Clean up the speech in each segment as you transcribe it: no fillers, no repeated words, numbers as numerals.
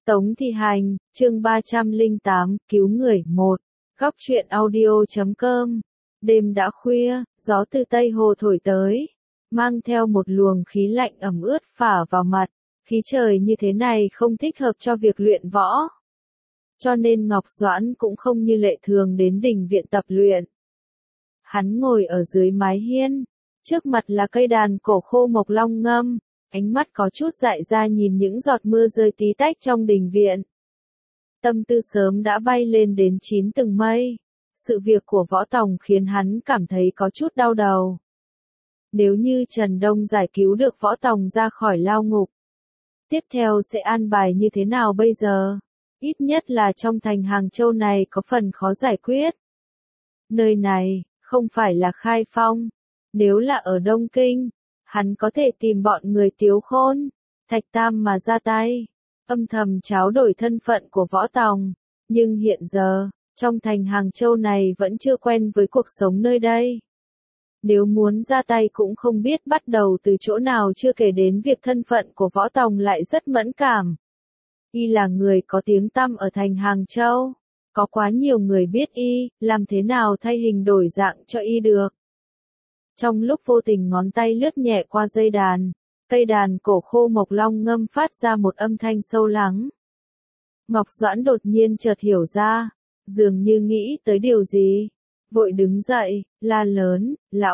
Tống Thị Hành, chương 308, cứu người 1, góc truyện audio.com. Đêm đã khuya, gió từ Tây Hồ thổi tới, mang theo một luồng khí lạnh ẩm ướt phả vào mặt, khí trời như thế này không thích hợp cho việc luyện võ. Cho nên Ngọc Doãn cũng không như lệ thường đến đình viện tập luyện. Hắn ngồi ở dưới mái hiên, trước mặt là cây đàn cổ khô mộc long ngâm, ánh mắt có chút dại ra nhìn những giọt mưa rơi tí tách trong đình viện. Tâm tư sớm đã bay lên đến 9 tầng mây. Sự việc của Võ Tòng khiến hắn cảm thấy có chút đau đầu. Nếu như Trần Đông giải cứu được Võ Tòng ra khỏi lao ngục, tiếp theo sẽ an bài như thế nào bây giờ? Ít nhất là trong thành Hàng Châu này có phần khó giải quyết. Nơi này, không phải là Khai Phong. Nếu là ở Đông Kinh, hắn có thể tìm bọn người Tiếu Khôn, Thạch Tam mà ra tay, âm thầm tráo đổi thân phận của Võ Tòng. Nhưng hiện giờ, trong thành Hàng Châu này vẫn chưa quen với cuộc sống nơi đây. Nếu muốn ra tay cũng không biết bắt đầu từ chỗ nào, chưa kể đến việc thân phận của Võ Tòng lại rất mẫn cảm. Y là người có tiếng tăm ở thành Hàng Châu, có quá nhiều người biết y, làm thế nào thay hình đổi dạng cho y được. Trong lúc vô tình ngón tay lướt nhẹ qua dây đàn, cây đàn cổ khô mộc long ngâm phát ra một âm thanh sâu lắng. Ngọc Doãn đột nhiên chợt hiểu ra, dường như nghĩ tới điều gì, vội đứng dậy, la lớn,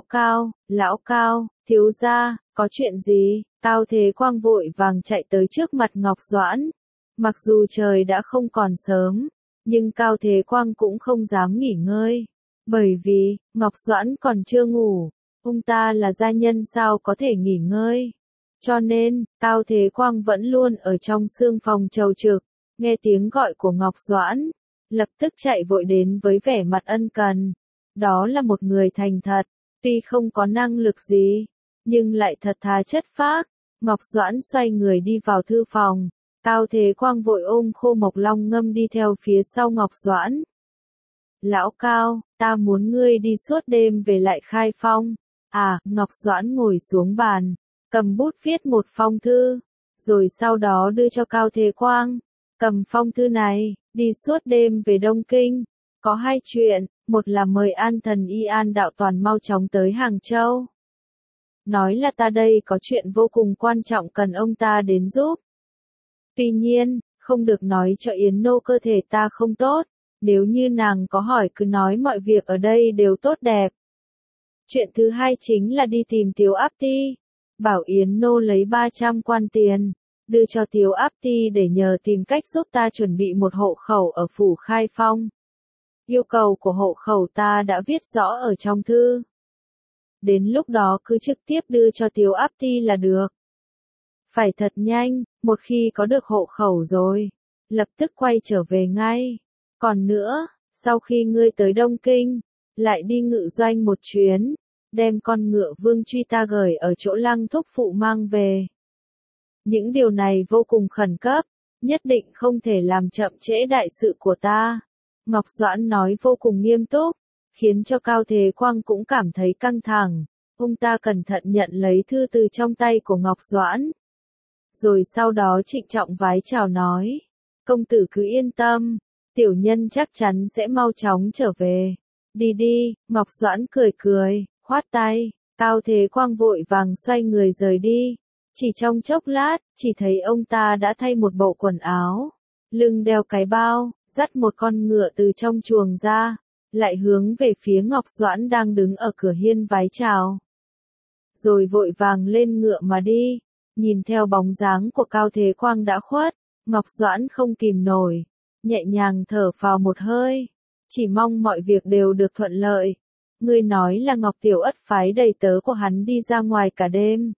lão Cao, thiếu gia, có chuyện gì? Cao Thế Quang vội vàng chạy tới trước mặt Ngọc Doãn. Mặc dù trời đã không còn sớm, nhưng Cao Thế Quang cũng không dám nghỉ ngơi, bởi vì Ngọc Doãn còn chưa ngủ, ông ta là gia nhân sao có thể nghỉ ngơi. Cho nên, Cao Thế Quang vẫn luôn ở trong xương phòng chầu trực, nghe tiếng gọi của Ngọc Doãn, lập tức chạy vội đến với vẻ mặt ân cần. Đó là một người thành thật, tuy không có năng lực gì, nhưng lại thật thà chất phác. Ngọc Doãn xoay người đi vào thư phòng, Cao Thế Quang vội ôm khô mộc long ngâm đi theo phía sau Ngọc Doãn. Lão Cao, ta muốn ngươi đi suốt đêm về lại Khai Phong. À, Ngọc Doãn ngồi xuống bàn, cầm bút viết một phong thư, rồi sau đó đưa cho Cao Thế Quang. Cầm phong thư này, đi suốt đêm về Đông Kinh. Có hai chuyện, một là mời An Thần Y An Đạo Toàn mau chóng tới Hàng Châu. Nói là ta đây có chuyện vô cùng quan trọng cần ông ta đến giúp. Tuy nhiên, không được nói cho Yến Nô cơ thể ta không tốt, nếu như nàng có hỏi cứ nói mọi việc ở đây đều tốt đẹp. Chuyện thứ hai chính là đi tìm Tiếu Áp Ti, bảo Yến Nô lấy 300 quan tiền, đưa cho Tiếu Áp Ti để nhờ tìm cách giúp ta chuẩn bị một hộ khẩu ở phủ Khai Phong. Yêu cầu của hộ khẩu ta đã viết rõ ở trong thư. Đến lúc đó cứ trực tiếp đưa cho Tiếu Áp Ti là được. Phải thật nhanh, một khi có được hộ khẩu rồi, lập tức quay trở về ngay. Còn nữa, sau khi ngươi tới Đông Kinh, lại đi ngự doanh một chuyến, đem con ngựa Vương Truy ta gửi ở chỗ Lăng thúc phụ mang về. Những điều này vô cùng khẩn cấp, nhất định không thể làm chậm trễ đại sự của ta. Ngọc Doãn nói vô cùng nghiêm túc, khiến cho Cao Thế Quang cũng cảm thấy căng thẳng. Ông ta cẩn thận nhận lấy thư từ trong tay của Ngọc Doãn. Rồi sau đó trịnh trọng vái chào nói, công tử cứ yên tâm, tiểu nhân chắc chắn sẽ mau chóng trở về. Đi đi, Ngọc Doãn cười cười, khoát tay, Cao Thế Quang vội vàng xoay người rời đi. Chỉ trong chốc lát, chỉ thấy ông ta đã thay một bộ quần áo, lưng đeo cái bao, dắt một con ngựa từ trong chuồng ra, lại hướng về phía Ngọc Doãn đang đứng ở cửa hiên vái chào. Rồi vội vàng lên ngựa mà đi, nhìn theo bóng dáng của Cao Thế Quang đã khuất, Ngọc Doãn không kìm nổi, nhẹ nhàng thở phào một hơi, chỉ mong mọi việc đều được thuận lợi. Ngươi nói là Ngọc Tiểu Ất phái đầy tớ của hắn đi ra ngoài cả đêm.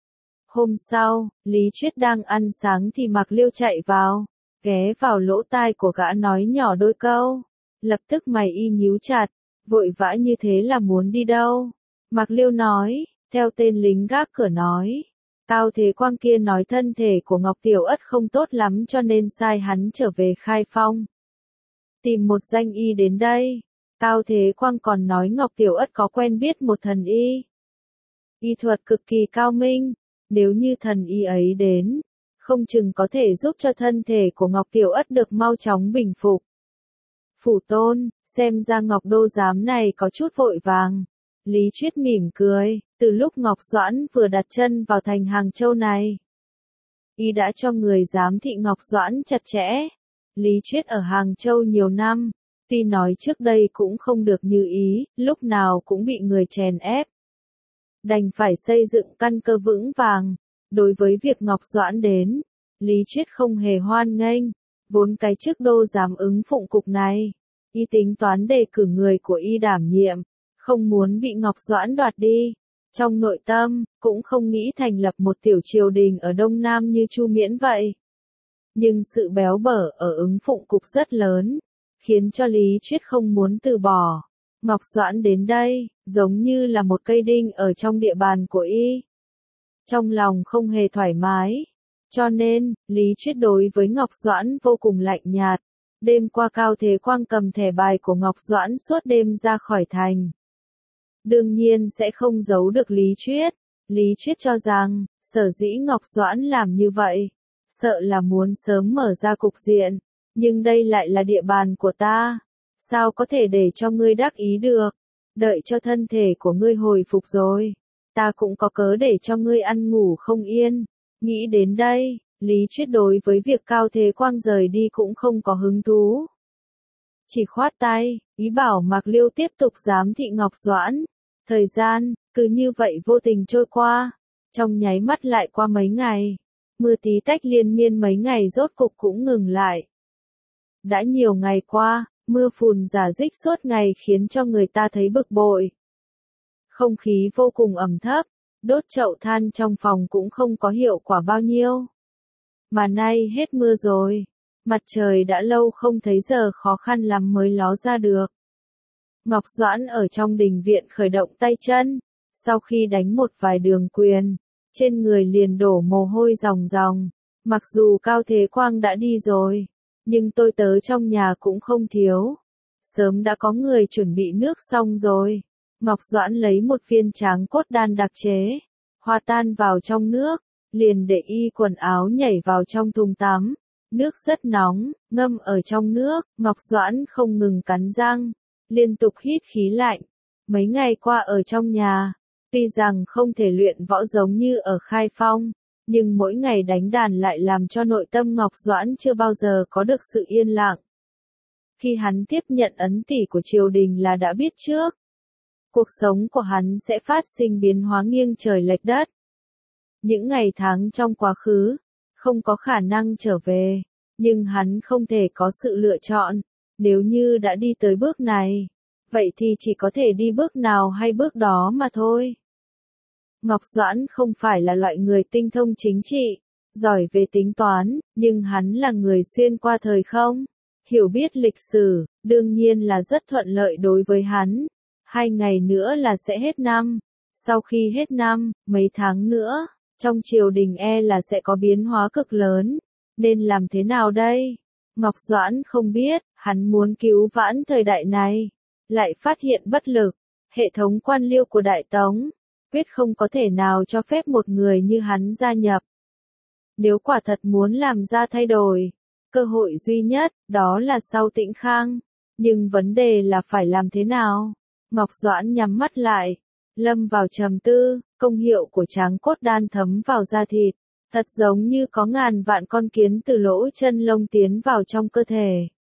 Hôm sau, Lý Chuyết đang ăn sáng thì Mạc Liêu chạy vào, ghé vào lỗ tai của gã nói nhỏ đôi câu. Lập tức mày y nhíu chặt, vội vã như thế là muốn đi đâu? Mạc Liêu nói, theo tên lính gác cửa nói. Cao Thế Quang kia nói thân thể của Ngọc Tiểu Ất không tốt lắm cho nên sai hắn trở về Khai Phong. Tìm một danh y đến đây. Cao Thế Quang còn nói Ngọc Tiểu Ất có quen biết một thần y. Y thuật cực kỳ cao minh, nếu như thần y ấy đến, không chừng có thể giúp cho thân thể của Ngọc Tiểu Ất được mau chóng bình phục. Phủ tôn, xem ra Ngọc Đô giám này có chút vội vàng. Lý Triết mỉm cười, từ lúc Ngọc Doãn vừa đặt chân vào thành Hàng Châu này, y đã cho người giám thị Ngọc Doãn chặt chẽ. Lý Triết ở Hàng Châu nhiều năm, tuy nói trước đây cũng không được như ý, lúc nào cũng bị người chèn ép. Đành phải xây dựng căn cơ vững vàng. Đối với việc Ngọc Doãn đến, Lý Triết không hề hoan nghênh, vốn cái chức đô giám ứng phụng cục này, y tính toán đề cử người của y đảm nhiệm, không muốn bị Ngọc Doãn đoạt đi. Trong nội tâm, cũng không nghĩ thành lập một tiểu triều đình ở Đông Nam như Chu Miễn vậy. Nhưng sự béo bở ở ứng phụng cục rất lớn, khiến cho Lý Triết không muốn từ bỏ. Ngọc Doãn đến đây, giống như là một cây đinh ở trong địa bàn của y. Trong lòng không hề thoải mái. Cho nên, Lý Triết đối với Ngọc Doãn vô cùng lạnh nhạt. Đêm qua Cao Thế Quang cầm thẻ bài của Ngọc Doãn suốt đêm ra khỏi thành. Đương nhiên sẽ không giấu được Lý Triết. Lý Triết cho rằng, sở dĩ Ngọc Doãn làm như vậy, sợ là muốn sớm mở ra cục diện. Nhưng đây lại là địa bàn của ta. Sao có thể để cho ngươi đắc ý được? Đợi cho thân thể của ngươi hồi phục rồi, ta cũng có cớ để cho ngươi ăn ngủ không yên. Nghĩ đến đây, Lý Triết đối với việc Cao Thế Quang rời đi cũng không có hứng thú. Chỉ khoát tay, ý bảo Mạc Liêu tiếp tục giám thị Ngọc Doãn. Thời gian, cứ như vậy vô tình trôi qua. Trong nháy mắt lại qua mấy ngày. Mưa tí tách liên miên mấy ngày rốt cục cũng ngừng lại. Đã nhiều ngày qua, mưa phùn rả rích suốt ngày khiến cho người ta thấy bực bội. Không khí vô cùng ẩm thấp, đốt chậu than trong phòng cũng không có hiệu quả bao nhiêu. Mà nay hết mưa rồi, mặt trời đã lâu không thấy giờ khó khăn lắm mới ló ra được. Ngọc Doãn ở trong đình viện khởi động tay chân, sau khi đánh một vài đường quyền, trên người liền đổ mồ hôi ròng ròng. Mặc dù Cao Thế Quang đã đi rồi, nhưng tôi tớ trong nhà cũng không thiếu. Sớm đã có người chuẩn bị nước xong rồi. Ngọc Doãn lấy một viên tráng cốt đan đặc chế, hòa tan vào trong nước, liền để y quần áo nhảy vào trong thùng tắm. Nước rất nóng, ngâm ở trong nước, Ngọc Doãn không ngừng cắn răng, liên tục hít khí lạnh. Mấy ngày qua ở trong nhà, tuy rằng không thể luyện võ giống như ở Khai Phong, nhưng mỗi ngày đánh đàn lại làm cho nội tâm Ngọc Doãn chưa bao giờ có được sự yên lặng. Khi hắn tiếp nhận ấn tỷ của triều đình là đã biết trước, cuộc sống của hắn sẽ phát sinh biến hóa nghiêng trời lệch đất. Những ngày tháng trong quá khứ, không có khả năng trở về, nhưng hắn không thể có sự lựa chọn. Nếu như đã đi tới bước này, vậy thì chỉ có thể đi bước nào hay bước đó mà thôi. Ngọc Doãn không phải là loại người tinh thông chính trị, giỏi về tính toán, nhưng hắn là người xuyên qua thời không, hiểu biết lịch sử, đương nhiên là rất thuận lợi đối với hắn. 2 ngày nữa là sẽ hết năm. Sau khi hết năm, mấy tháng nữa, trong triều đình là sẽ có biến hóa cực lớn. Nên làm thế nào đây? Ngọc Doãn không biết, hắn muốn cứu vãn thời đại này, lại phát hiện bất lực. Hệ thống quan liêu của Đại Tống, quyết không có thể nào cho phép một người như hắn gia nhập. Nếu quả thật muốn làm ra thay đổi, cơ hội duy nhất, đó là sau Tĩnh Khang. Nhưng vấn đề là phải làm thế nào? Ngọc Doãn nhắm mắt lại, lâm vào trầm tư. Công hiệu của tráng cốt đan thấm vào da thịt, thật giống như có ngàn vạn con kiến từ lỗ chân lông tiến vào trong cơ thể,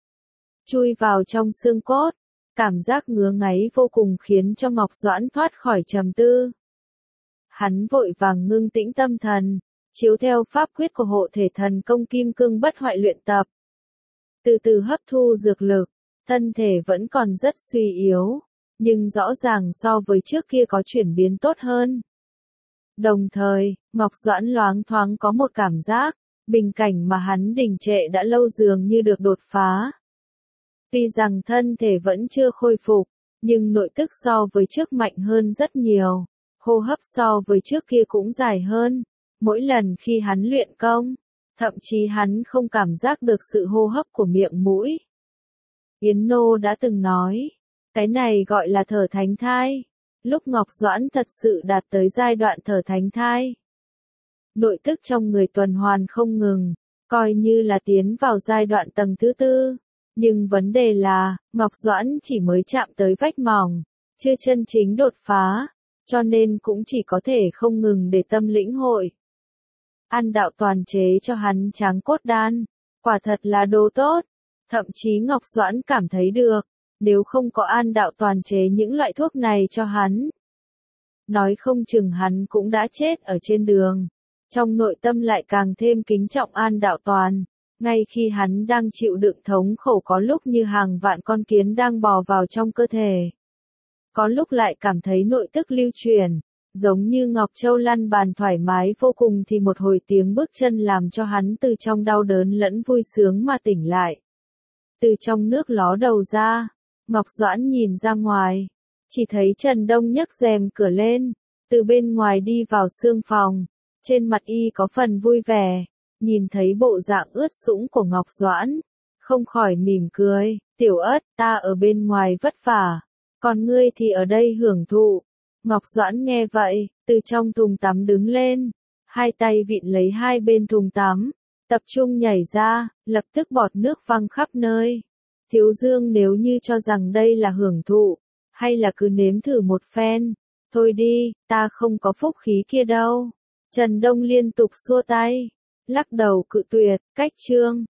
chui vào trong xương cốt. Cảm giác ngứa ngáy vô cùng khiến cho Ngọc Doãn thoát khỏi trầm tư. Hắn vội vàng ngưng tĩnh tâm thần, chiếu theo pháp quyết của hộ thể thần công kim cương bất hoại luyện tập. Từ từ hấp thu dược lực, thân thể vẫn còn rất suy yếu, nhưng rõ ràng so với trước kia có chuyển biến tốt hơn. Đồng thời, Ngọc Doãn loáng thoáng có một cảm giác, bình cảnh mà hắn đình trệ đã lâu dường như được đột phá. Tuy rằng thân thể vẫn chưa khôi phục, nhưng nội tức so với trước mạnh hơn rất nhiều, hô hấp so với trước kia cũng dài hơn. Mỗi lần khi hắn luyện công, thậm chí hắn không cảm giác được sự hô hấp của miệng mũi. Yến Nô đã từng nói, cái này gọi là thở thánh thai. Lúc Ngọc Doãn thật sự đạt tới giai đoạn thở thánh thai, nội tức trong người tuần hoàn không ngừng, coi như là tiến vào giai đoạn tầng thứ tư. Nhưng vấn đề là, Ngọc Doãn chỉ mới chạm tới vách mỏng, chưa chân chính đột phá, cho nên cũng chỉ có thể không ngừng để tâm lĩnh hội. An đạo toàn chế cho hắn tráng cốt đan, quả thật là đồ tốt, thậm chí Ngọc Doãn cảm thấy được, nếu không có An đạo toàn chế những loại thuốc này cho hắn, nói không chừng hắn cũng đã chết ở trên đường. Trong nội tâm lại càng thêm kính trọng An đạo toàn, ngay khi hắn đang chịu đựng thống khổ có lúc như hàng vạn con kiến đang bò vào trong cơ thể. Có lúc lại cảm thấy nội tức lưu chuyển, giống như Ngọc Châu lăn bàn thoải mái vô cùng thì một hồi tiếng bước chân làm cho hắn từ trong đau đớn lẫn vui sướng mà tỉnh lại. Từ trong nước ló đầu ra, Ngọc Doãn nhìn ra ngoài, chỉ thấy Trần Đông nhấc rèm cửa lên, từ bên ngoài đi vào sương phòng, trên mặt y có phần vui vẻ, nhìn thấy bộ dạng ướt sũng của Ngọc Doãn, không khỏi mỉm cười, tiểu ất, ta ở bên ngoài vất vả, còn ngươi thì ở đây hưởng thụ. Ngọc Doãn nghe vậy, từ trong thùng tắm đứng lên, hai tay vịn lấy hai bên thùng tắm, tập trung nhảy ra, lập tức bọt nước văng khắp nơi. Thiếu Dương nếu như cho rằng đây là hưởng thụ, hay là cứ nếm thử một phen, thôi đi, ta không có phúc khí kia đâu. Trần Đông liên tục xua tay, lắc đầu cự tuyệt, cách chương.